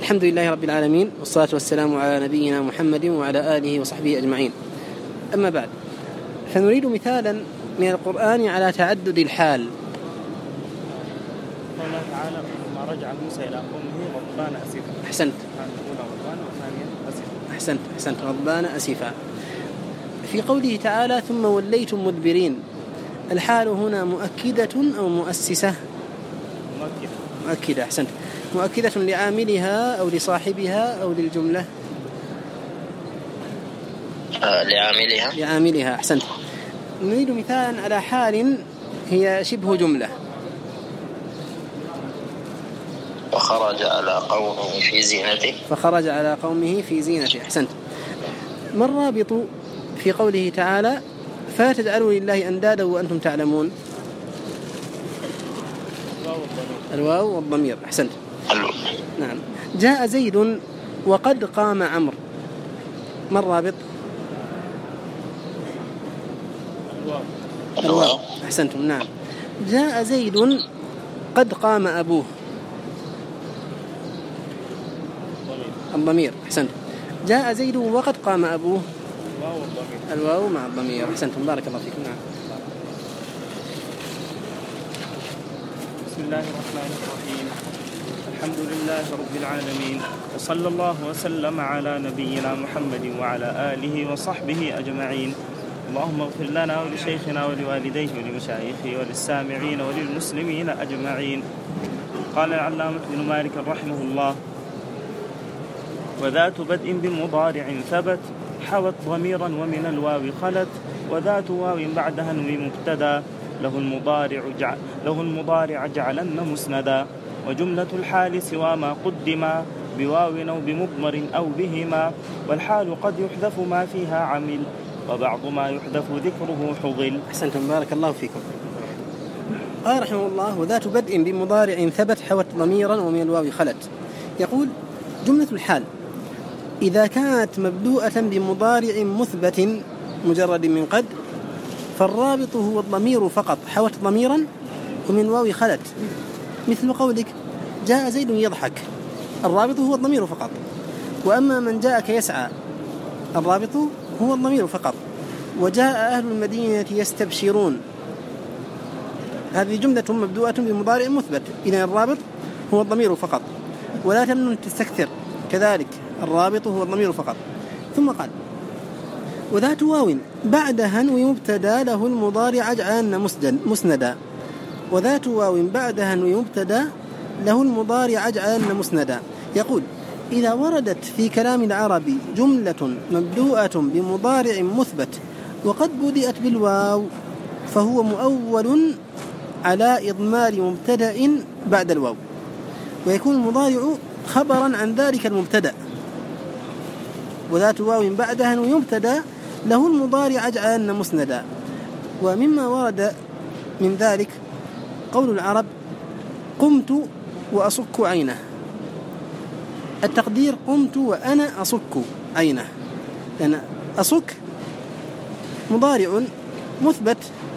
الحمد لله رب العالمين، والصلاة والسلام على نبينا محمد وعلى آله وصحبه أجمعين. أما بعد، فنريد مثالا من القرآن على تعدد الحال. قال تعالى: ما رجع موسى إلى قومه غضبان أسفا. أحسنت. أحسنت. غضبان أسفا. في قوله تعالى: ثم وليتم مدبرين، الحال هنا مؤكدة أو مؤسسة؟ مؤكدة. أحسنت. مؤكدة لعاملها أو لصاحبها أو للجملة؟ لعاملها. أحسنت. نريد مثالا على حال هي شبه جملة. فخرج على قومه في زينته. أحسنت. ما الرابط في قوله تعالى: فلا تجعلوا لله أندادا وأنتم تعلمون؟ الواو والضمير. أحسنت. نعم. جاء زيد وقد قام عمرو، ما الرابط؟ الواو. أحسنتم. نعم. جاء زيد قد قام أبوه، الضمير. أحسنت. جاء زيد وقد قام أبوه، الواو مع الضمير. أحسنتم، بارك الله فيكم. نعم. بسم الله الرحمن الرحيم. الحمد لله رب العالمين، وصلى الله وسلم على نبينا محمد وعلى آله وصحبه أجمعين. اللهم اغفر لنا ولشيخنا ولوالديه ولمشايخه وللسامعين وللمسلمين أجمعين. قال العلامة ابن مالك رحمه الله: وذات بدء بمضارع ثبت، حوت ضميرا ومن الواو خلت، وذات واو بعدها بمبتدا، له المضارع جعلن مسندا، وجملة الحال سوى ما قدم بواو أو بمضمر أو بهما، والحال قد يحذف ما فيها عمل، وبعض ما يحذف ذكره حضل. أحسنتم، بارك الله فيكم. قال رحمه الله: وذات بدء بمضارع ثبت، حوت ضميرا ومن الواو خلت. يقول: جملة الحال إذا كانت مبدوءة بمضارع مثبت مجرد من قد، فالرابط هو الضمير فقط، حوت ضميرا ومن واو خلت، مثل قولك: جاء زيد يضحك، الرابط هو الضمير فقط. وأما من جاءك يسعى، الرابط هو الضمير فقط. وجاء أهل المدينة يستبشرون، هذه جملة مبدوءة بمضارع مثبت، إذن الرابط هو الضمير فقط. ولا تمنن تستكثر، كذلك الرابط هو الضمير فقط. ثم قال: وذات واو بعد هنو مبتدا، له المضارع جعلن مسندا. وذات واو بعد هنو مبتدا، له المضارع جعلن مسندا. يقول: إذا وردت في كلام العرب جملة مبدوءة بمضارع مثبت وقد بدأت بالواو، فهو مؤول على إضمار مبتدأ بعد الواو، ويكون المضارع خبرا عن ذلك المبتدأ. وذات واو بعدها يبتدأ، له المضارع جعلن مسندا. ومما ورد من ذلك قول العرب: قمت وأصك عينه. التقدير: قمت وأنا أصك عينه، لأن أصك مضارع مثبت،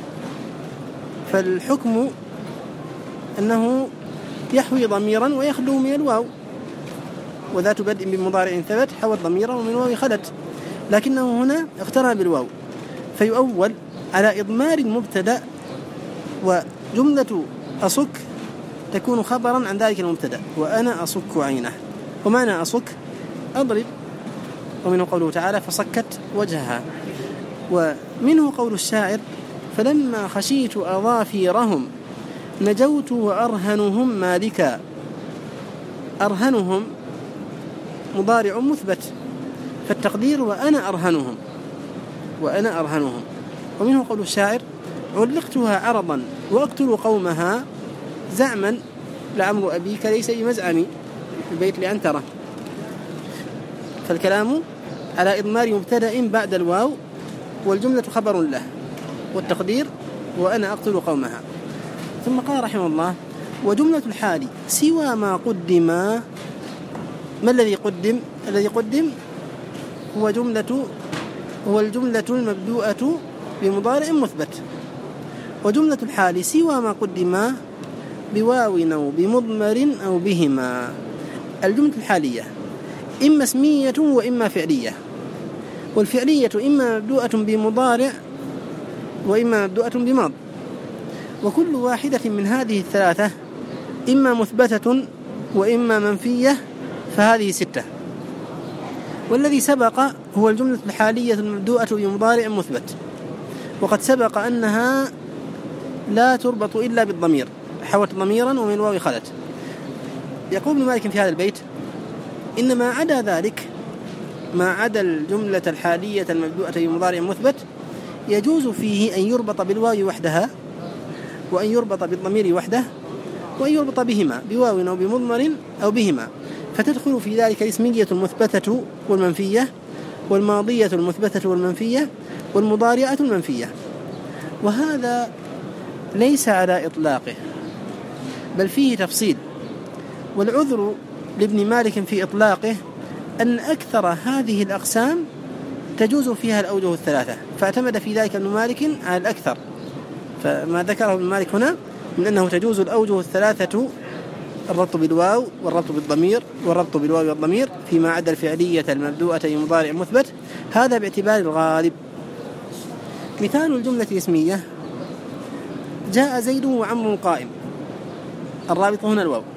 فالحكم أنه يحوي ضميرا ويخلو من الواو. وذات بدء بمضارع ثبت، حوت ضميرا ومن واو خلت، لكنه هنا اقترن بالواو، فيؤول على إضمار المبتدأ. وجملة أصك تكون خبرا عن ذلك المبتدأ، وأنا أصك عينه. ومعنى أصك أضرب، ومنه قوله تعالى: فصكت وجهها. ومنه قول الشاعر: فلما خشيت أظافيرهم نجوت وأرهنهم مالكا. أرهنهم مضارع مثبت، فالتقدير: وأنا أرهنهم. ومنه قول الشاعر: علقتها عرضا وأقتل قومها زعما لعمر أبيك ليس بمزعمي، البيت لعنترة. فالكلام على إضمار مبتدأ بعد الواو، والجملة خبر له، والتقدير: وأنا أقتل قومها. ثم قال رحمه الله: وجملة الحال سوى ما قدم. ما الذي قدم؟ الذي قدم هو الجملة المبدوءة بمضارع مثبت. وجملة الحال سوى ما قدم بواو أو بمضمر أو بهما. الجملة الحالية إما اسمية وإما فعلية، والفعلية إما مبدوءة بمضارع وإما مبدوءة بماض، وكل واحدة من هذه الثلاثة إما مثبتة وإما منفية، فهذه 6. والذي سبق هو الجملة الحالية المبدوءة بمضارع مثبت، وقد سبق أنها لا تربط إلا بالضمير، حوت ضميرا ومن الواو خلت. يقول ابن مالك في هذا البيت: إن ما عدا ذلك، ما عدا الجملة الحالية المبدوءة بمضارع مثبت، يجوز فيه أن يربط بالواو وحدها، وأن يربط بالضمير وحده، وأن يربط بهما بواو أو بمضمر أو بهما، فتدخل في ذلك الاسمية المثبتة والمنفية، والماضية المثبتة والمنفية، والمضارعة المنفية. وهذا ليس على إطلاقه، بل فيه تفصيل. والعذر لابن مالك في إطلاقه أن أكثر هذه الأقسام تجوز فيها الأوجه الثلاثة، فاعتمد في ذلك ابن مالك على الأكثر. فما ذكره ابن مالك هنا من أنه تجوز الأوجه الثلاثة: الربط بالواو والربط بالضمير والربط بالواو والضمير، فيما عدا الفعلية المبدوءة بمضارع مثبت، هذا باعتبار الغالب. مثال الجملة الاسمية: جاء زيد وعمر قائم، الرابط هنا الواو.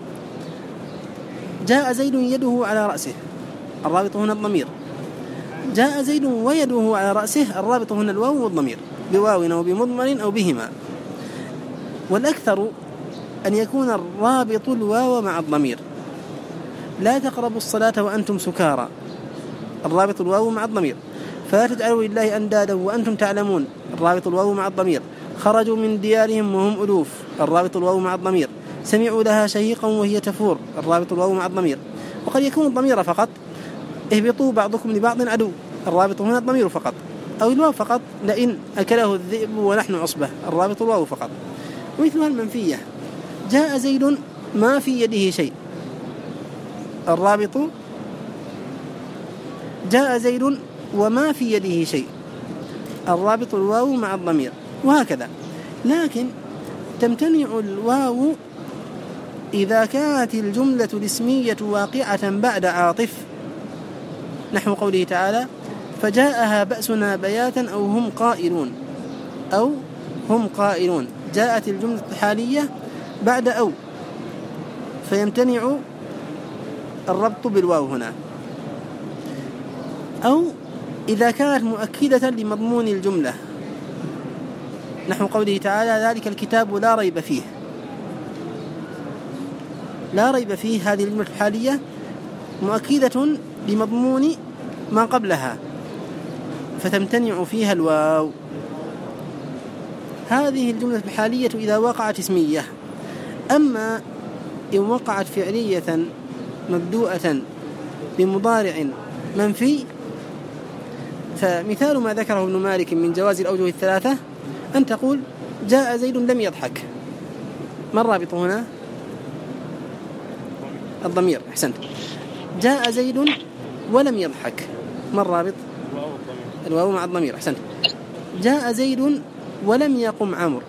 جاء زيد يده على رأسه، الرابط هنا الضمير. جاء زيد ويده على رأسه، الرابط هنا الواو والضمير، بواو أو بمضمر أو بهما. والأكثر أن يكون الرابط الواو مع الضمير. لا تقربوا الصلاة وأنتم سكارى، الرابط الواو مع الضمير. فلا تجعلوا لله أندادا وأنتم تعلمون، الرابط الواو مع الضمير. خرجوا من ديارهم وهم ألوف، الرابط الواو مع الضمير. سمعوا لها شهيقا وهي تفور، الرابط الواو مع الضمير. وقد يكون الضمير فقط: اهبطوا بعضكم لبعض عدو، الرابط هنا الضمير فقط. أو الواو فقط: لئن أكله الذئب ونحن عصبة، الرابط الواو فقط. ومثلها المنفية: جاء زيد ما في يده شيء، الرابط جاء زيد وما في يده شيء، الرابط الواو مع الضمير، وهكذا. لكن تمتنع الواو إذا كانت الجملة الاسمية واقعة بعد عاطف، نحو قوله تعالى: فجاءها بأسنا بياتا أو هم قائلون، أو هم قائلون. جاءت الجملة الحالية بعد أو، فيمتنع الربط بالواو هنا. أو إذا كانت مؤكدة لمضمون الجملة، نحو قوله تعالى: ذلك الكتاب لا ريب فيه. لا ريب فيه هذه الجملة الحالية مؤكدة لمضمون ما قبلها، فتمتنع فيها الواو. هذه الجملة الحالية إذا وقعت اسمية. أما إن وقعت فعلية مبدوءة بمضارع منفي، فمثال ما ذكره ابن مالك من جواز الأوجه الثلاثة أن تقول: جاء زيد لم يضحك، ما الرابط هنا؟ الضمير. أحسنت. جاء زيد ولم يضحك، ما الرابط؟ الواو مع الضمير. أحسنت. جاء زيد ولم يقم عمرو،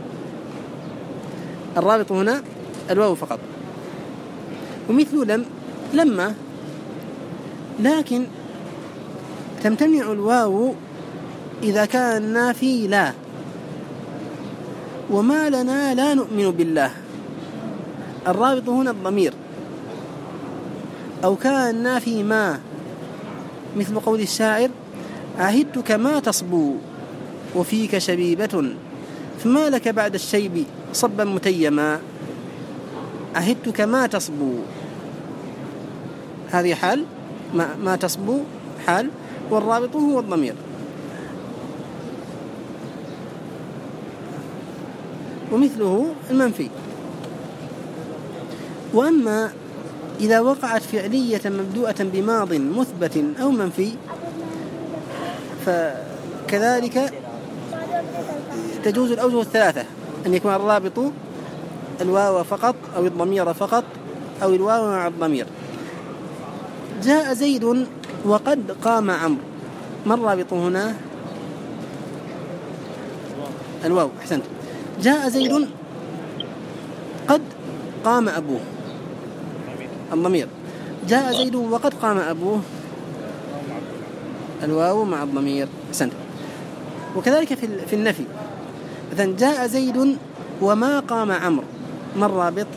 الرابط هنا الواو فقط. ومثل لما، لكن تمتنع الواو إذا كان النافي لا، وما لنا لا نؤمن بالله، الرابط هنا الضمير. أو كان النافي ما، مثل قول الشاعر: عهدتك ما تصبو وفيك شبيبة، فما لك بعد الشيب صبا متيما. عهدتك ما تصبو، هذه حال، ما تصبو حال، والرابط هو الضمير. ومثله المنفي. وأما إذا وقعت فعلية مبدوءة بماض مثبت أو منفي، فكذلك تجوز الأوجه الثلاثة: أن يكون الرابط الواو فقط، أو الضمير فقط، أو الواو مع الضمير. جاء زيد وقد قام عمرو، ما الرابط هنا؟ الواو. أحسنت. جاء زيد قد قام أبوه، الضمير. جاء زيد وقد قام أبوه، الواو مع الضمير. أحسنت. وكذلك في النفي، مثلا جاء زيد وما قام عمرو، ما الرابط؟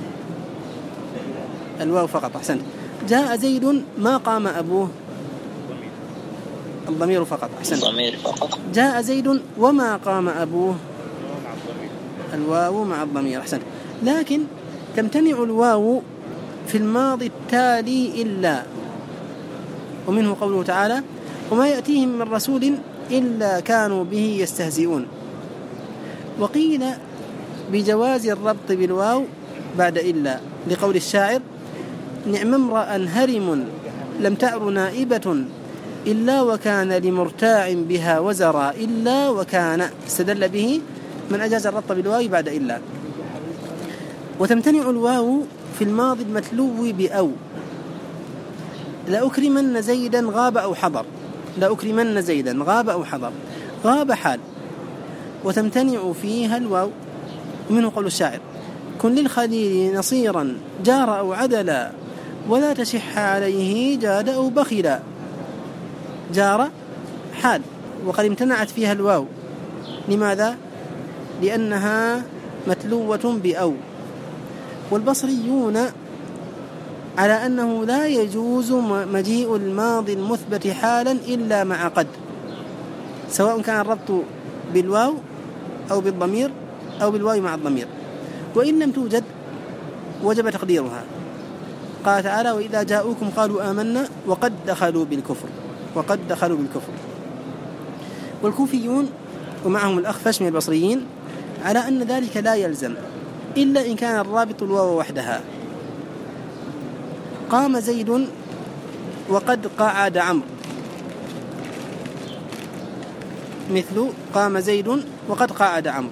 الواو فقط. أحسنت. جاء زيد ما قام أبوه، الضمير فقط. أحسنت. جاء زيد وما قام أبوه، الواو مع الضمير. أحسنت. لكن تمتنع الواو في الماضي التالي إلا، ومنه قوله تعالى وما يأتيهم من رسول إلا كانوا به يستهزئون. وقيل بجواز الربط بالواو بعد إلا، لقول الشاعر نعم امرأ هرم لم تعر نائبة إلا وكان لمرتاع بها وزرا، إلا وكان، استدل به من أجاز الربط بالواو بعد إلا. وتمتنع الواو في الماضي المتلو بأو، لأكرمن زيدا غاب أو حضر، لأكرمن زيدا غاب أو حضر، غاب حال، وتمتنع فيها الواو. ومنه قول الشاعر كن للخليل نصيرا جار أو عدلا ولا تشح عليه جاد أو بخلا. جار حال، وقد امتنعت فيها الواو. لماذا؟ لأنها متلوة بأو. والبصريون على أنه لا يجوز مجيء الماضي المثبت حالا إلا مع قد، سواء كان الربط بالواو أو بالضمير أو بالواو مع الضمير. وإن لم توجد وجب تقديرها. قال تعالى وإذا جاءوكم قالوا آمنا وقد دخلوا بالكفر، وقد دخلوا بالكفر. والكوفيون ومعهم الأخفش من البصريين على أن ذلك لا يلزم إلا إن كان الرابط الواو وحدها. قام زيد وقد قعد عمرو، مثل قام زيد وقد قعد عمرو.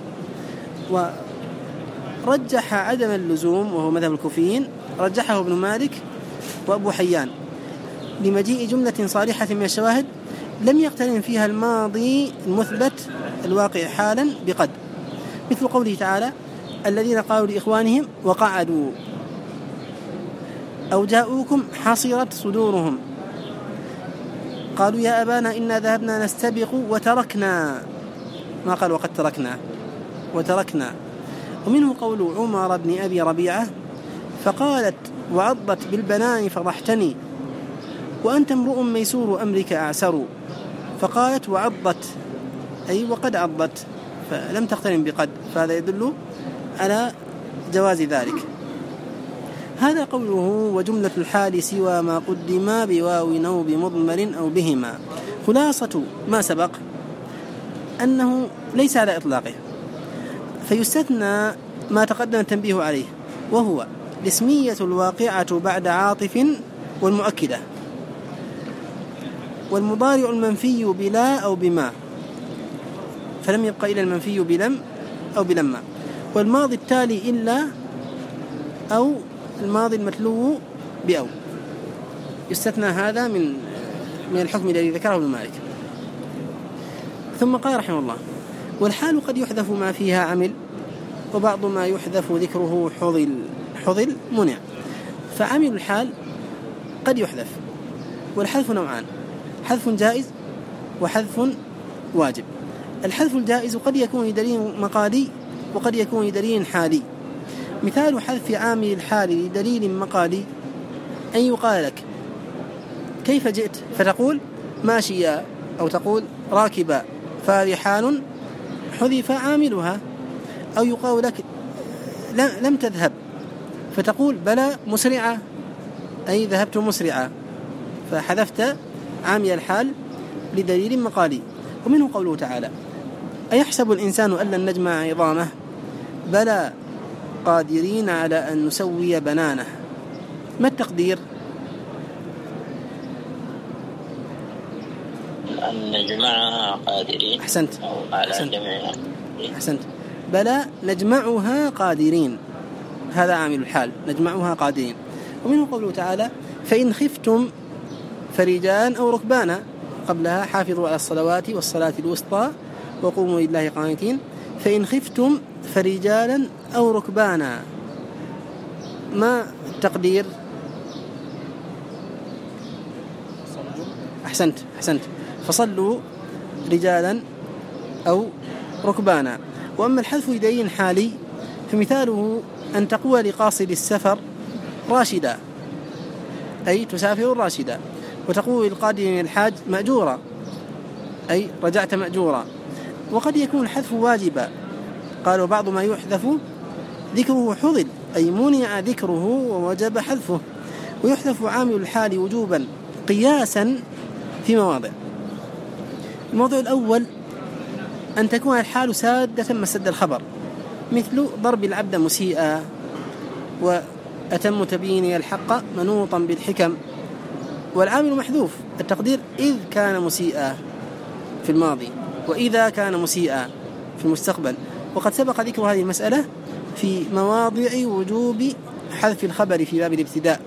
ورجح عدم اللزوم، وهو مذهب الكوفيين، رجحه ابن مالك وأبو حيان، لمجيء جملة صالحة من الشواهد لم يقترن فيها الماضي المثبت الواقع حالا بقد، مثل قوله تعالى الذين قالوا لإخوانهم وقعدوا، أو جاءوكم حصرت صدورهم قالوا يا أبانا إنا ذهبنا نستبق وتركنا، ما قال وقد تركنا، وتركنا. ومنه قول عمر بن أبي ربيعة فقالت وعضت بالبنان فضحتني وأنت امرؤ ميسور أمرك أعسر، فقالت وعضت أي وقد عضت، فلم تقترن بقد، فهذا يدل على جواز ذلك. هذا قوله وجملة الحال سوى ما قدما بواو أو بمضمر أو بهما. خلاصة ما سبق أنه ليس على إطلاقه، فيستثنى ما تقدم التنبيه عليه، وهو الاسمية الواقعة بعد عاطف والمؤكدة، والمضارع المنفي بلا أو بما، فلم يبقى إلا المنفي بلم أو بلما، والماضي التالي إلا، أو الماضي المتلو بأو. يستثنى هذا من الحكم الذي ذكره ابن مالك. ثم قال رحمه الله والحال قد يحذف ما فيها عمل، وبعض ما يحذف ذكره حضل منع. فعمل الحال قد يحذف، والحذف نوعان: حذف جائز وحذف واجب. الحذف الجائز قد يكون لدليل مقالي وقد يكون لدليل حالي. مثال حذف عامل الحال لدليل مقالي أن يقال لك كيف جئت فتقول ماشيا، أو تقول راكبا، فهذه حال حذف عاملها. أو يقال لك لم تذهب فتقول بلى مسرعة، أي ذهبت مسرعة، فحذفت عامل الحال لدليل مقالي. ومنه قوله تعالى أيحسب الإنسان أن لن نجمع عظامه بلى قادرين على أن نسوي بنانه. ما التقدير؟ أن نجمعها قادرين. أحسنت. على جمعها. أحسنت. بلى نجمعها قادرين، هذا عامل الحال، نجمعها قادرين. ومنه قوله تعالى فإن خفتم فرجالا أو ركبانا، قبلها حافظوا على الصلوات والصلاة الوسطى وقوموا لله قانتين. فإن خفتم فرجالا أو ركبانا، ما التقدير؟ أحسنت فصلوا رجالا أو ركبانا. وأما الحذف لدليل حالي فمثاله أن تقول لقاصد السفر راشدا، أي تسافر راشدا، وتقول للقادم الحاج مأجورا، أي رجعت مأجورا. وقد يكون الحذف واجبا، قالوا بعض ما يحذف ذكره حضل، أي منع ذكره ووجب حذفه. ويحذف عامل الحال وجوبا قياسا في مواضع. الموضوع الأول أن تكون الحال سادة مسد الخبر، مثل ضرب العبد مسيئا، وأتم تبيين الحق منوطا بالحكم. والعامل محذوف، التقدير إذ كان مسيئا في الماضي، وإذا كان مسيئا في المستقبل. وقد سبق ذكر هذه المسألة في مواضع وجوب حذف الخبر في باب الابتداء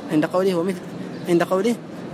عند قوله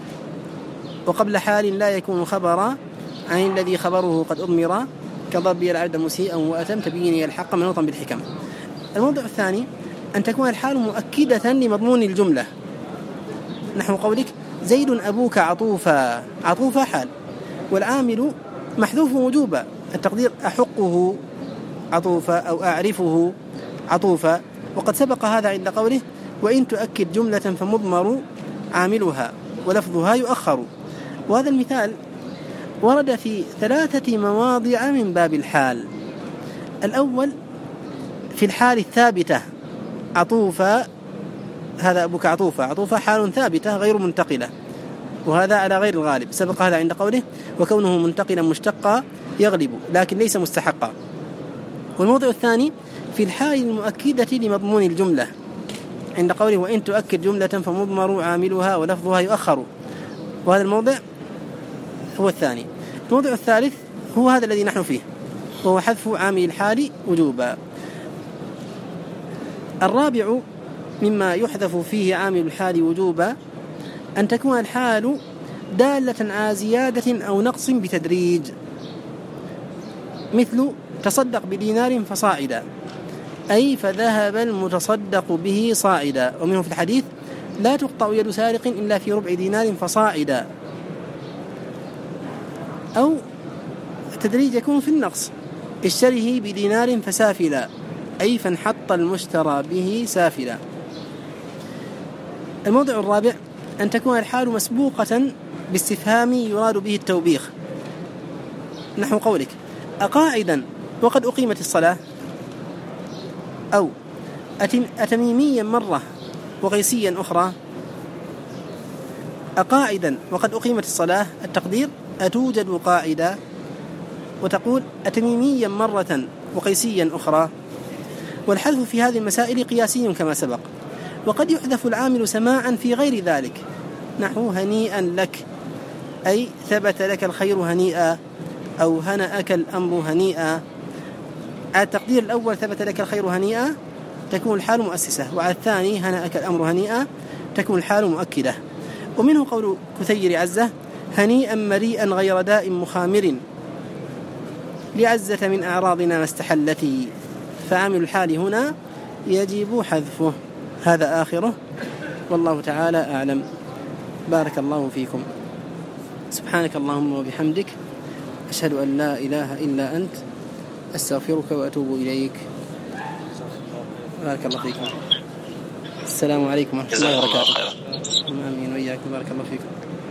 وقبل حال لا يكون خبرا عن الذي خبره قد أضمر كضرب العبد مسيئا وأتم تبيين الحق منوطا بالحكم. الموضوع الثاني أن تكون الحال مؤكدة لمضمون الجملة، نحو قولك زيد أبوك عطوفا، عطوفا حال، والعامل محذوف وجوبا، التقدير أحقه عطوفا أو أعرفه عطوفا. وقد سبق هذا عند قوله وإن تؤكد جملة فمضمر عاملها ولفظها يؤخر. وهذا المثال ورد في 3 مواضع من باب الحال. الأول في الحال الثابتة عطوفا، هذا أبوك عطوفا، عطوفا حال ثابتة غير منتقلة، وهذا على غير الغالب، سبق هذا عند قوله وكونه منتقلا مشتقا يغلب لكن ليس مستحقا. والموضع الثاني في الحال المؤكدة لمضمون الجملة عند قوله وإن تؤكد جملة فمضمر عاملها ولفظها يؤخر، وهذا الموضع هو الثاني. الموضع الثالث هو هذا الذي نحن فيه، وهو حذف عامل الحال وجوبا. الرابع مما يحذف فيه عامل الحال وجوبا أن تكون الحال دالة على زيادة أو نقص بتدريج، مثل تصدق بدينار فصاعدا، أي فذهب المتصدق به صاعدا. ومنه في الحديث لا تقطع يد سارق إلا في ربع دينار فصاعدا. أو التدريج يكون في النقص، اشتره بدينار فسافلا، أي فانحط المشترى به سافلا. الموضع الرابع أن تكون الحال مسبوقة باستفهام يراد به التوبيخ، نحو قولك أقاعدا وقد أقيمت الصلاة، أو أتميميا مرة وقيسيا أخرى. أقاعدا وقد أقيمت الصلاة، التقدير أتوجد قاعدة، وتقول أتميميا مرة وقيسيا أخرى. والحذف في هذه المسائل قياسي كما سبق. وقد يحذف العامل سماعا في غير ذلك، نحو هنيئا لك، أي ثبت لك الخير هنيئا، أو هنأك الأمر هنيئا. على التقدير الأول ثبت لك الخير هنيئا تكون الحال مؤسسة، وعلى الثاني هنأك الأمر هنيئا تكون الحال مؤكدة. ومنه قول كثير عزة هنيئا مريئا غير داء مخامر، لعزة من أعراضنا ما استحلتي، فعامل الحال هنا يجب حذفه. هذا آخره، والله تعالى أعلم. بارك الله فيكم. سبحانك اللهم وبحمدك، أشهد أن لا إله إلا أنت، أستغفرك وأتوب إليك. بارك الله فيكم. السلام عليكم ورحمة الله وبركاته. آمين وإياكم. بارك الله فيكم.